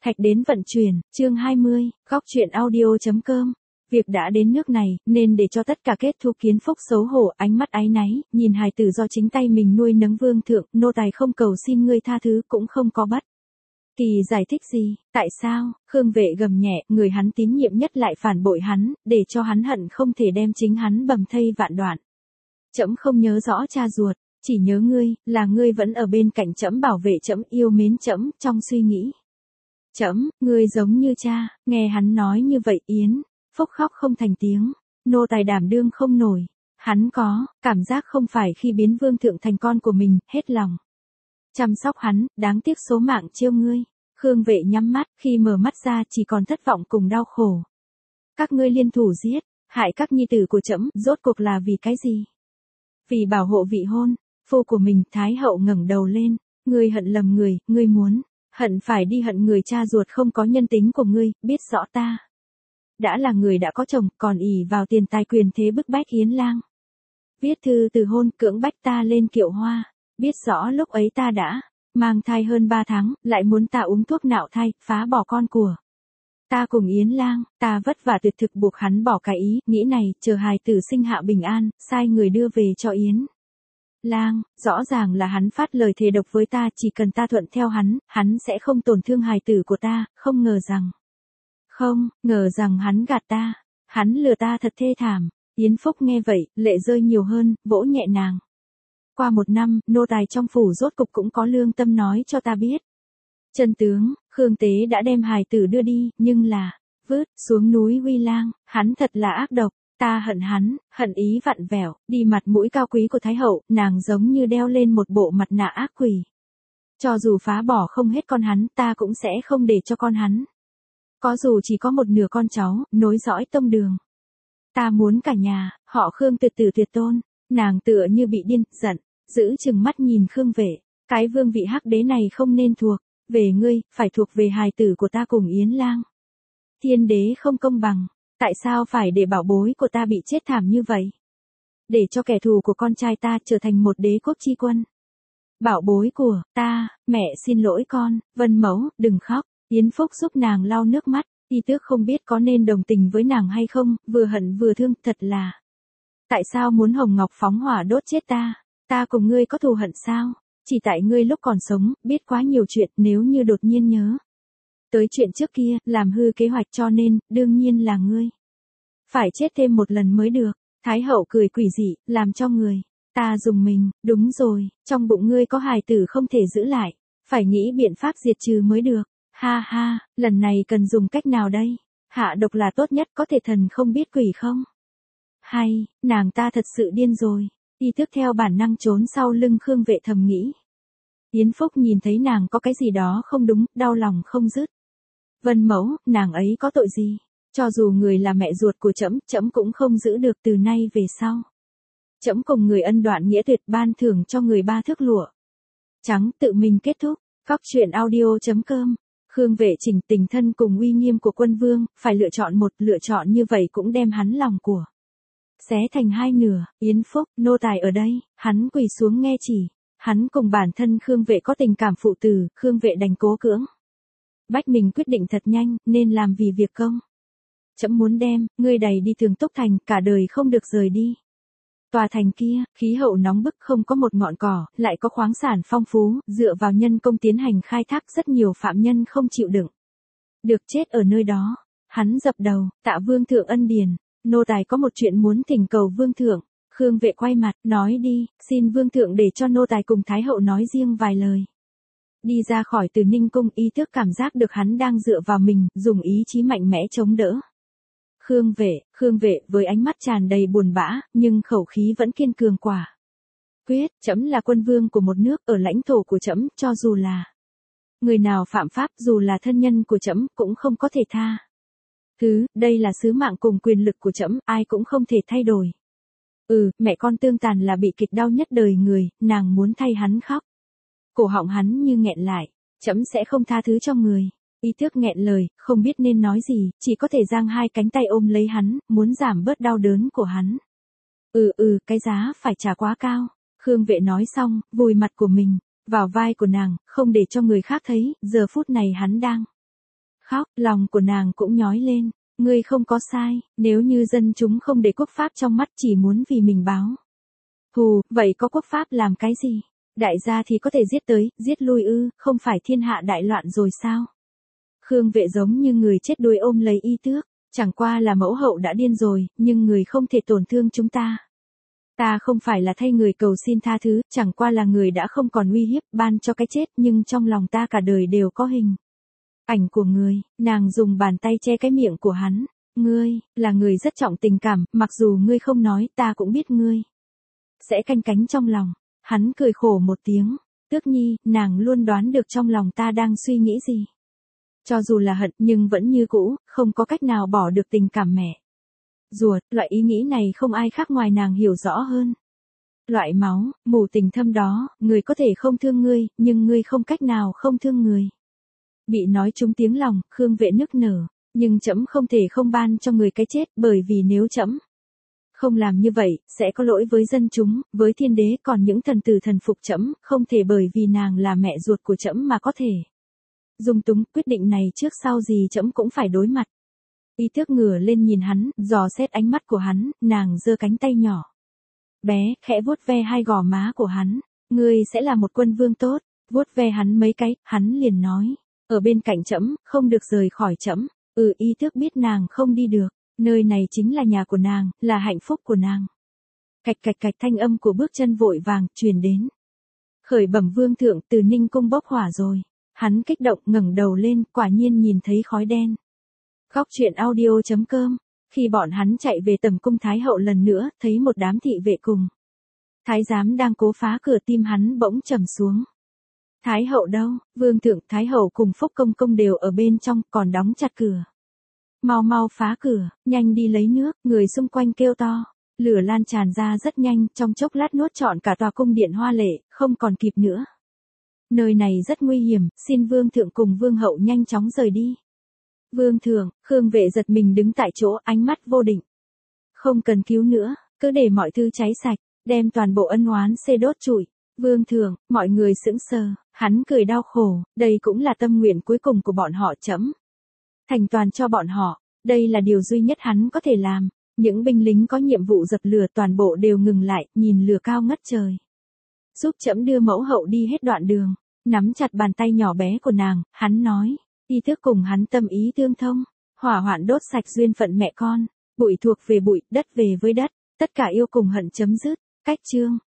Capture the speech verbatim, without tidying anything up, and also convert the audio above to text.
Thạch đến vận chuyển, chương hai mươi, góc truyện audio.com. Việc đã đến nước này, nên để cho tất cả kết thúc Kiến Phúc xấu hổ, ánh mắt áy náy, nhìn hài tử do chính tay mình nuôi nấng vương thượng, nô tài không cầu xin ngươi tha thứ cũng không có bất kỳ giải thích gì, tại sao? Khương Vệ gầm nhẹ, người hắn tín nhiệm nhất lại phản bội hắn, để cho hắn hận không thể đem chính hắn bầm thây vạn đoạn. Trẫm không nhớ rõ cha ruột, chỉ nhớ ngươi, là ngươi vẫn ở bên cạnh trẫm bảo vệ trẫm, yêu mến trẫm, trong suy nghĩ. Trẫm, ngươi giống như cha. Nghe hắn nói như vậy, Yến Phúc khóc không thành tiếng, nô tài đảm đương không nổi. Hắn có cảm giác không phải khi biến vương thượng thành con của mình, hết lòng chăm sóc hắn, đáng tiếc số mạng chiêu ngươi. Khương Vệ nhắm mắt, khi mở mắt ra chỉ còn thất vọng cùng đau khổ. Các ngươi liên thủ giết, hại các nhi tử của trẫm, rốt cuộc là vì cái gì? Vì bảo hộ vị hôn phu của mình. Thái hậu ngẩng đầu lên, ngươi hận lầm người, ngươi muốn hận phải đi hận người cha ruột không có nhân tính của ngươi, biết rõ ta đã là người đã có chồng, còn ỷ vào tiền tài quyền thế bức bách Yến Lang viết thư từ hôn, cưỡng bách ta lên kiệu hoa, biết rõ lúc ấy ta đã mang thai hơn ba tháng, lại muốn ta uống thuốc nạo thai, phá bỏ con của ta cùng Yến Lang, ta vất vả tuyệt thực buộc hắn bỏ cái ý nghĩ này, chờ hài tử sinh hạ bình an, sai người đưa về cho Yến Lang. Rõ ràng là hắn phát lời thề độc với ta, chỉ cần ta thuận theo hắn, hắn sẽ không tổn thương hài tử của ta, không ngờ rằng, không ngờ rằng hắn gạt ta, hắn lừa ta thật thê thảm. Yến Phúc nghe vậy, lệ rơi nhiều hơn, vỗ nhẹ nàng. Qua một năm, nô tài trong phủ rốt cục cũng có lương tâm nói cho ta biết chân tướng. Khương Tế đã đem hài tử đưa đi, nhưng là vứt xuống núi Huy Lang, hắn thật là ác độc. Ta hận hắn, hận ý vặn vẹo, đi mặt mũi cao quý của Thái hậu, nàng giống như đeo lên một bộ mặt nạ ác quỷ. Cho dù phá bỏ không hết con hắn, ta cũng sẽ không để cho con hắn có dù chỉ có một nửa con cháu, nối dõi tông đường. Ta muốn cả nhà, họ Khương tuyệt tử tuyệt tôn. Nàng tựa như bị điên, giận, giữ chừng mắt nhìn Khương Vệ. Cái vương vị hắc đế này không nên thuộc về ngươi, phải thuộc về hài tử của ta cùng Yến Lang. Thiên đế không công bằng. Tại sao phải để bảo bối của ta bị chết thảm như vậy? Để cho kẻ thù của con trai ta trở thành một đế quốc chi quân. Bảo bối của ta, mẹ xin lỗi con. Vân Mẫu, đừng khóc. Yến Phúc giúp nàng lau nước mắt. Y tước không biết có nên đồng tình với nàng hay không, vừa hận vừa thương, thật là. Tại sao muốn Hồng Ngọc phóng hỏa đốt chết ta? Ta cùng ngươi có thù hận sao? Chỉ tại ngươi lúc còn sống, biết quá nhiều chuyện, nếu như đột nhiên nhớ tới chuyện trước kia, làm hư kế hoạch, cho nên, đương nhiên là ngươi phải chết thêm một lần mới được. Thái hậu cười quỷ dị, làm cho người ta dùng mình. Đúng rồi, trong bụng ngươi có hài tử không thể giữ lại, phải nghĩ biện pháp diệt trừ mới được. Ha ha, lần này cần dùng cách nào đây? Hạ độc là tốt nhất, có thể thần không biết quỷ không? Hay, nàng ta thật sự điên rồi. Y thức theo bản năng trốn sau lưng Khương Vệ thầm nghĩ. Yến Phúc nhìn thấy nàng có cái gì đó không đúng, đau lòng không dứt. Vân Mẫu, nàng ấy có tội gì? Cho dù người là mẹ ruột của trẫm, trẫm cũng không giữ được. Từ nay về sau, trẫm cùng người ân đoạn nghĩa tuyệt, ban thưởng cho người ba thước lụa trắng. Tự mình kết thúc. Góc truyện audio.com. Khương Vệ chỉnh tình thân cùng uy nghiêm của quân vương, phải lựa chọn một, lựa chọn như vậy cũng đem hắn lòng của xé thành hai nửa. Yến Phúc, nô tài ở đây. Hắn quỳ xuống nghe chỉ. Hắn cùng bản thân Khương Vệ có tình cảm phụ tử, Khương Vệ đành cố cưỡng bách mình quyết định thật nhanh, nên làm vì việc công. Trẫm muốn đem ngươi đầy đi Thường Túc thành, cả đời không được rời đi. Tòa thành kia, khí hậu nóng bức, không có một ngọn cỏ, lại có khoáng sản phong phú, dựa vào nhân công tiến hành khai thác, rất nhiều phạm nhân không chịu đựng được chết ở nơi đó. Hắn dập đầu, tạ vương thượng ân điển, nô tài có một chuyện muốn thỉnh cầu vương thượng. Khương Vệ quay mặt, nói đi, xin vương thượng để cho nô tài cùng Thái hậu nói riêng vài lời. Đi ra khỏi Từ Ninh cung, y tước cảm giác được hắn đang dựa vào mình, dùng ý chí mạnh mẽ chống đỡ. Khương Vệ, Khương Vệ với ánh mắt tràn đầy buồn bã, nhưng khẩu khí vẫn kiên cường quả quyết. Trẫm là quân vương của một nước, ở lãnh thổ của trẫm, cho dù là người nào phạm pháp, dù là thân nhân của trẫm, cũng không có thể tha thứ. Đây là sứ mạng cùng quyền lực của trẫm, ai cũng không thể thay đổi. Ừ, mẹ con tương tàn là bị kịch đau nhất đời người, nàng muốn thay hắn khóc. Cổ họng hắn như nghẹn lại, trẫm sẽ không tha thứ cho người. Y tước nghẹn lời, không biết nên nói gì, chỉ có thể giang hai cánh tay ôm lấy hắn, muốn giảm bớt đau đớn của hắn. Ừ ừ, cái giá phải trả quá cao. Khương Vệ nói xong, vùi mặt của mình vào vai của nàng, không để cho người khác thấy, giờ phút này hắn đang khóc, lòng của nàng cũng nhói lên. Ngươi không có sai, nếu như dân chúng không để quốc pháp trong mắt chỉ muốn vì mình báo. Hù, vậy có quốc pháp làm cái gì? Đại gia thì có thể giết tới, giết lui ư, không phải thiên hạ đại loạn rồi sao? Khương Vệ giống như người chết đuối ôm lấy Y Tước, chẳng qua là mẫu hậu đã điên rồi, nhưng người không thể tổn thương chúng ta. Ta không phải là thay người cầu xin tha thứ, chẳng qua là người đã không còn uy hiếp, ban cho cái chết, nhưng trong lòng ta cả đời đều có hình ảnh của người. Nàng dùng bàn tay che cái miệng của hắn. Ngươi, là người rất trọng tình cảm, mặc dù ngươi không nói, ta cũng biết ngươi sẽ canh cánh trong lòng. Hắn cười khổ một tiếng. Tước Nhi, nàng luôn đoán được trong lòng ta đang suy nghĩ gì. Cho dù là hận, nhưng vẫn như cũ, không có cách nào bỏ được tình cảm mẹ. Ruột, loại ý nghĩ này không ai khác ngoài nàng hiểu rõ hơn. Loại máu, mù tình thâm đó, người có thể không thương ngươi, nhưng ngươi không cách nào không thương người. Bị nói trúng tiếng lòng, Khương Vệ nức nở, nhưng trẫm không thể không ban cho người cái chết, bởi vì nếu trẫm không làm như vậy, sẽ có lỗi với dân chúng, với thiên đế, còn những thần tử thần phục trẫm, không thể bởi vì nàng là mẹ ruột của trẫm mà có thể dung túng. Quyết định này trước sau gì trẫm cũng phải đối mặt. Y Tước ngửa lên nhìn hắn, dò xét ánh mắt của hắn, nàng giơ cánh tay nhỏ bé, khẽ vuốt ve hai gò má của hắn. Ngươi sẽ là một quân vương tốt. Vuốt ve hắn mấy cái, hắn liền nói, ở bên cạnh trẫm, không được rời khỏi trẫm. Ừ, Y Tước biết nàng không đi được, nơi này chính là nhà của nàng, là hạnh phúc của nàng. Cạch cạch cạch, thanh âm của bước chân vội vàng truyền đến. Khởi bẩm vương thượng, từ Ninh cung bốc hỏa rồi. Hắn kích động ngẩng đầu lên, quả nhiên nhìn thấy khói đen. Góc truyện audio chấm com. Khi bọn hắn chạy về tầm cung Thái hậu lần nữa, thấy một đám thị vệ cùng thái giám đang cố phá cửa, tim hắn bỗng trầm xuống. Thái hậu đâu? Vương thượng, Thái hậu cùng Phúc công công đều ở bên trong, còn đóng chặt cửa. Mau mau phá cửa, nhanh đi lấy nước, người xung quanh kêu to. Lửa lan tràn ra rất nhanh, trong chốc lát nuốt trọn cả tòa cung điện hoa lệ, không còn kịp nữa. Nơi này rất nguy hiểm, xin vương thượng cùng vương hậu nhanh chóng rời đi. Vương thượng, Khương Vệ giật mình đứng tại chỗ, ánh mắt vô định. Không cần cứu nữa, cứ để mọi thứ cháy sạch, đem toàn bộ ân oán xê đốt trụi. Vương thượng, mọi người sững sờ, hắn cười đau khổ, đây cũng là tâm nguyện cuối cùng của bọn họ chấm. Thành toàn cho bọn họ, đây là điều duy nhất hắn có thể làm. Những binh lính có nhiệm vụ dập lửa toàn bộ đều ngừng lại, nhìn lửa cao ngất trời. Giúp trẫm đưa mẫu hậu đi hết đoạn đường. Nắm chặt bàn tay nhỏ bé của nàng, hắn nói. Y Tước cùng hắn tâm ý tương thông. Hỏa hoạn đốt sạch duyên phận mẹ con. Bụi thuộc về bụi, đất về với đất. Tất cả yêu cùng hận chấm dứt. Cách chương.